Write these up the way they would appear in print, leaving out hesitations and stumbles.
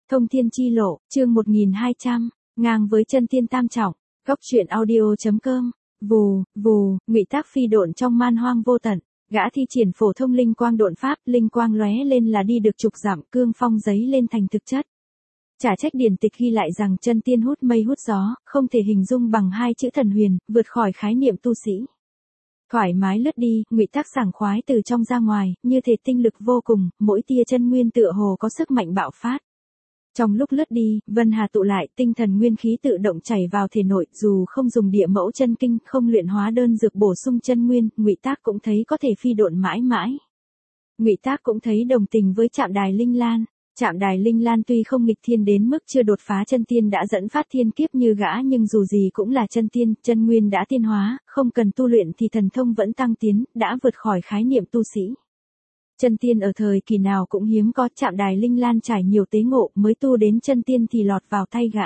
Thông thiên chi lộ, chương 1200, ngang với chân tiên tam trọng. Góc truyện audio.com. Vù, vù, ngụy tác phi độn trong man hoang vô tận, gã thi triển phổ thông linh quang độn pháp, linh quang lóe lên là đi được chục dặm, cương phong giấy lên thành thực chất. Chả trách điển tịch ghi lại rằng chân tiên hút mây hút gió, không thể hình dung bằng hai chữ thần huyền, vượt khỏi khái niệm tu sĩ. Thoải mái lướt đi, ngụy tác sảng khoái từ trong ra ngoài, như thể tinh lực vô cùng, mỗi tia chân nguyên tựa hồ có sức mạnh bạo phát. Trong lúc lướt đi, vân hà tụ lại, tinh thần nguyên khí tự động chảy vào thể nội, dù không dùng địa mẫu chân kinh, không luyện hóa đơn dược bổ sung chân nguyên, ngụy tác cũng thấy có thể phi độn mãi mãi. Ngụy tác cũng thấy đồng tình với Trạm Đài Linh Lan. Trạm Đài Linh Lan tuy không nghịch thiên đến mức chưa đột phá chân tiên đã dẫn phát thiên kiếp như gã, nhưng dù gì cũng là chân tiên, chân nguyên đã tiên hóa, không cần tu luyện thì thần thông vẫn tăng tiến, đã vượt khỏi khái niệm tu sĩ. Chân tiên ở thời kỳ nào cũng hiếm có, Trạm Đài Linh Lan trải nhiều tế ngộ, mới tu đến chân tiên thì lọt vào tay gã.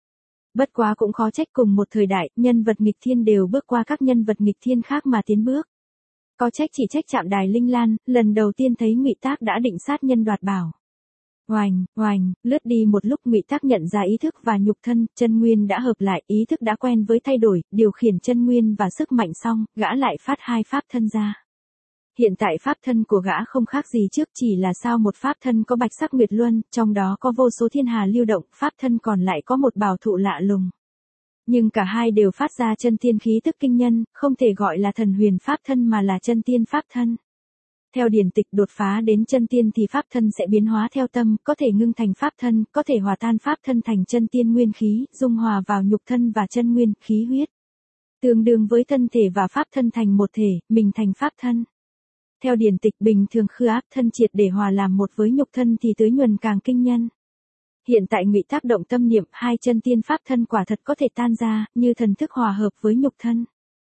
Bất quá cũng khó trách cùng một thời đại, nhân vật nghịch thiên đều bước qua các nhân vật nghịch thiên khác mà tiến bước. Có trách chỉ trách Trạm Đài Linh Lan, lần đầu tiên thấy ngụy tác đã định sát nhân đoạt bảo. Oành, oành, lướt đi một lúc ngụy tác nhận ra ý thức và nhục thân, chân nguyên đã hợp lại, ý thức đã quen với thay đổi, điều khiển chân nguyên và sức mạnh xong, gã lại phát hai pháp thân ra. Hiện tại pháp thân của gã không khác gì trước, chỉ là sao một pháp thân có bạch sắc nguyệt luân, trong đó có vô số thiên hà lưu động, pháp thân còn lại có một bảo thụ lạ lùng. Nhưng cả hai đều phát ra chân tiên khí tức kinh nhân, không thể gọi là thần huyền pháp thân mà là chân tiên pháp thân. Theo điển tịch đột phá đến chân tiên thì pháp thân sẽ biến hóa theo tâm, có thể ngưng thành pháp thân, có thể hòa tan pháp thân thành chân tiên nguyên khí, dung hòa vào nhục thân và chân nguyên, khí huyết. Tương đương với thân thể và pháp thân thành một thể, mình thành pháp thân. Theo điển tịch bình thường khư áp thân triệt để hòa làm một với nhục thân thì tưới nhuần càng kinh nhân. Hiện tại ngụy tác động tâm niệm, hai chân tiên pháp thân quả thật có thể tan ra, như thần thức hòa hợp với nhục thân.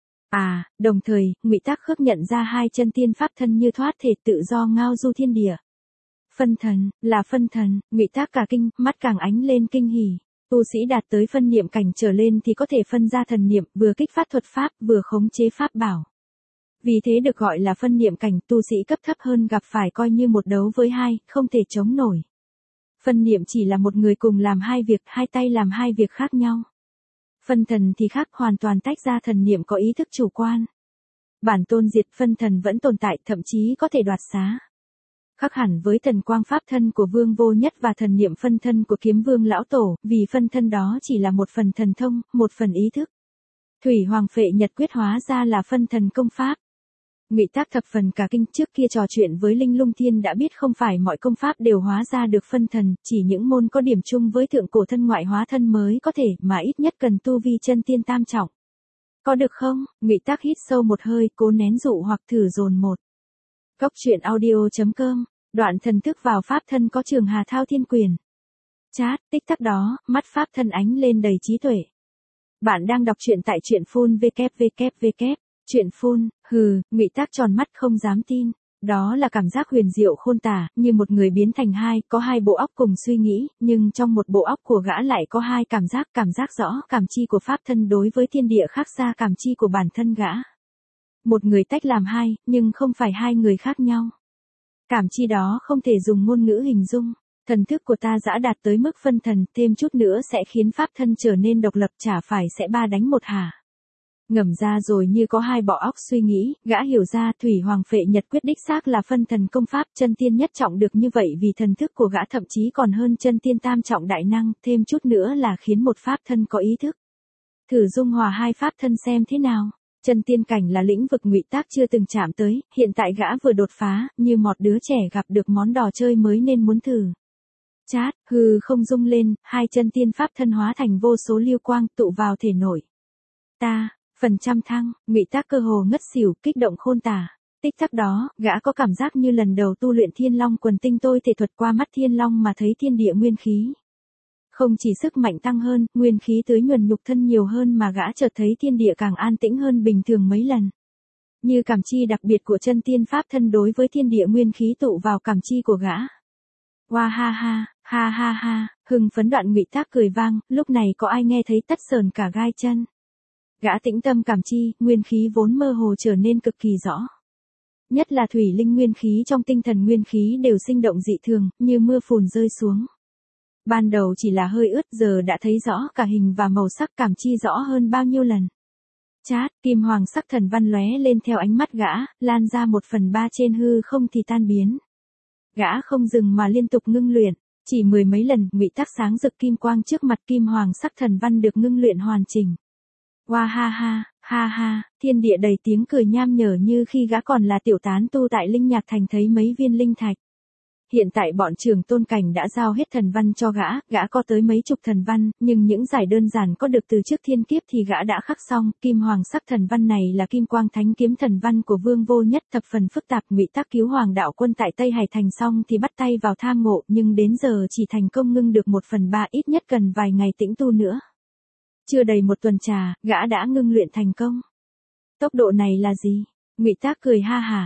Đồng thời, ngụy tác khước nhận ra hai chân tiên pháp thân như thoát thể tự do ngao du thiên địa. Phân thần, là phân thần, ngụy tác cả kinh, mắt càng ánh lên kinh hỉ. Tu sĩ đạt tới phân niệm cảnh trở lên thì có thể phân ra thần niệm, vừa kích phát thuật pháp, vừa khống chế pháp bảo. Vì thế được gọi là phân niệm cảnh, tu sĩ cấp thấp hơn gặp phải coi như một đấu với hai, không thể chống nổi. Phân niệm chỉ là một người cùng làm hai việc, hai tay làm hai việc khác nhau. Phân thần thì khác, hoàn toàn tách ra, thần niệm có ý thức chủ quan. Bản tôn diệt, phân thần vẫn tồn tại, thậm chí có thể đoạt xá. Khác hẳn với thần quang pháp thân của Vương Vô Nhất và thần niệm phân thân của Kiếm Vương Lão Tổ, vì phân thân đó chỉ là một phần thần thông, một phần ý thức. Thủy Hoàng Phệ Nhật Quyết hóa ra là phân thần công pháp. Ngụy tác thập phần cả kinh, trước kia trò chuyện với Linh Lung Thiên đã biết không phải mọi công pháp đều hóa ra được phân thần, chỉ những môn có điểm chung với thượng cổ thân ngoại hóa thân mới có thể, mà ít nhất cần tu vi chân tiên tam trọng. Có được không? Ngụy tác hít sâu một hơi, cố nén dụ hoặc thử dồn một. Góc truyện audio.com. Đoạn thần thức vào pháp thân có Trường Hà Thao Thiên Quyền. Chát, tích tắc đó, mắt pháp thân ánh lên đầy trí tuệ. Bạn đang đọc truyện tại truyện phun www. Chuyện phun, ngụy tác tròn mắt không dám tin. Đó là cảm giác huyền diệu khôn tả, như một người biến thành hai, có hai bộ óc cùng suy nghĩ, nhưng trong một bộ óc của gã lại có hai cảm giác rõ, cảm chi của pháp thân đối với thiên địa khác xa cảm chi của bản thân gã. Một người tách làm hai, nhưng không phải hai người khác nhau. Cảm chi đó không thể dùng ngôn ngữ hình dung. Thần thức của ta đã đạt tới mức phân thần, thêm chút nữa sẽ khiến pháp thân trở nên độc lập, chả phải sẽ ba đánh một hả? Ngầm ra rồi như có hai bộ óc suy nghĩ, gã hiểu ra Thủy Hoàng Phệ Nhật Quyết đích xác là phân thần công pháp, chân tiên nhất trọng được như vậy vì thần thức của gã thậm chí còn hơn chân tiên tam trọng đại năng, thêm chút nữa là khiến một pháp thân có ý thức. Thử dung hòa hai pháp thân xem thế nào. Chân tiên cảnh là lĩnh vực ngụy tác chưa từng chạm tới, hiện tại gã vừa đột phá, như một đứa trẻ gặp được món đò chơi mới nên muốn thử. Chát, không rung lên, hai chân tiên pháp thân hóa thành vô số lưu quang tụ vào thể nội. Phần trăm thăng, ngụy tác cơ hồ ngất xỉu, kích động khôn tả. Tích tắc đó, gã có cảm giác như lần đầu tu luyện Thiên Long Quần Tinh tôi thể thuật qua mắt Thiên Long mà thấy thiên địa nguyên khí. Không chỉ sức mạnh tăng hơn, nguyên khí tưới nhuần nhục thân nhiều hơn mà gã chợt thấy thiên địa càng an tĩnh hơn bình thường mấy lần. Như cảm chi đặc biệt của chân tiên pháp thân đối với thiên địa nguyên khí tụ vào cảm chi của gã. Hoa ha, hưng phấn đoạn ngụy tác cười vang, lúc này có ai nghe thấy tất sờn cả gai chân. Gã tĩnh tâm cảm chi, nguyên khí vốn mơ hồ trở nên cực kỳ rõ. Nhất là thủy linh nguyên khí trong tinh thần nguyên khí đều sinh động dị thường, như mưa phùn rơi xuống. Ban đầu chỉ là hơi ướt giờ đã thấy rõ cả hình và màu sắc, cảm chi rõ hơn bao nhiêu lần. Chát, kim hoàng sắc thần văn lóe lên theo ánh mắt gã, lan ra 1/3 trên hư không thì tan biến. Gã không dừng mà liên tục ngưng luyện, chỉ mười mấy lần, ngụy tác sáng rực kim quang trước mặt kim hoàng sắc thần văn được ngưng luyện hoàn chỉnh. Hoa ha ha, thiên địa đầy tiếng cười nham nhở như khi gã còn là tiểu tán tu tại Linh Nhạc Thành thấy mấy viên linh thạch. Hiện tại bọn Trường Tôn Cảnh đã giao hết thần văn cho gã có tới mấy chục thần văn, nhưng những giải đơn giản có được từ trước thiên kiếp thì gã đã khắc xong. Kim hoàng sắc thần văn này là kim quang thánh kiếm thần văn của Vương Vô Nhất, thập phần phức tạp. Ngụy Tác cứu Hoàng đạo quân tại Tây Hải Thành xong thì bắt tay vào tham ngộ, nhưng đến giờ chỉ thành công ngưng được 1/3, ít nhất cần vài ngày tĩnh tu nữa. Chưa đầy một tuần trà, gã đã ngưng luyện thành công. Tốc độ này là gì? Ngụy Tác cười ha hả.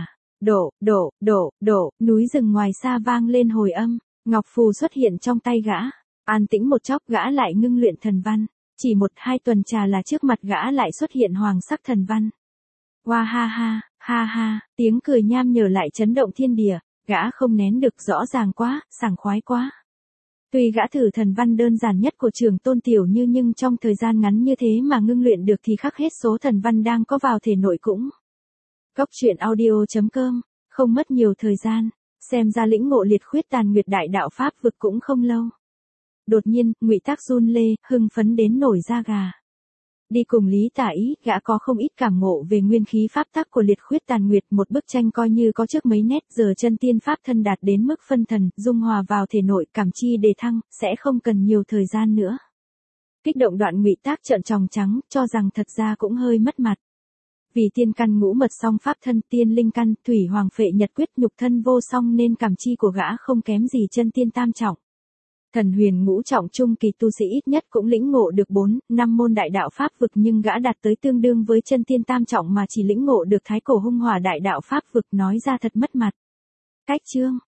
Đổ, núi rừng ngoài xa vang lên hồi âm, ngọc phù xuất hiện trong tay gã. An tĩnh một chốc gã lại ngưng luyện thần văn, chỉ 1-2 tuần trà là trước mặt gã lại xuất hiện hoàng sắc thần văn. Hoa ha, tiếng cười nham nhở lại chấn động thiên địa, gã không nén được, rõ ràng quá, sảng khoái quá. Tuy gã thử thần văn đơn giản nhất của Trường Tôn Tiểu Như nhưng trong thời gian ngắn như thế mà ngưng luyện được thì khắc hết số thần văn đang có vào thể nội cũng. Cốc truyện audio.com, không mất nhiều thời gian, xem ra lĩnh ngộ liệt khuyết tàn nguyệt đại đạo pháp vực cũng không lâu. Đột nhiên, Ngụy Tác run lê, hưng phấn đến nổi da gà. Đi cùng Lý Tả Ý, gã có không ít cảm ngộ về nguyên khí pháp tắc của liệt khuyết tàn nguyệt, một bức tranh coi như có trước mấy nét, giờ chân tiên pháp thân đạt đến mức phân thần, dung hòa vào thể nội, cảm chi đề thăng, sẽ không cần nhiều thời gian nữa. Kích động đoạn Ngụy Tác trợn tròng trắng, cho rằng thật ra cũng hơi mất mặt. Vì tiên căn ngũ mật song pháp thân, tiên linh căn, thủy hoàng phệ nhật quyết, nhục thân vô song nên cảm chi của gã không kém gì chân tiên tam trọng. Thần huyền ngũ trọng trung kỳ tu sĩ ít nhất cũng lĩnh ngộ được 4-5 môn đại đạo pháp vực, nhưng gã đạt tới tương đương với chân tiên tam trọng mà chỉ lĩnh ngộ được thái cổ hung hỏa đại đạo pháp vực, nói ra thật mất mặt. Cách chương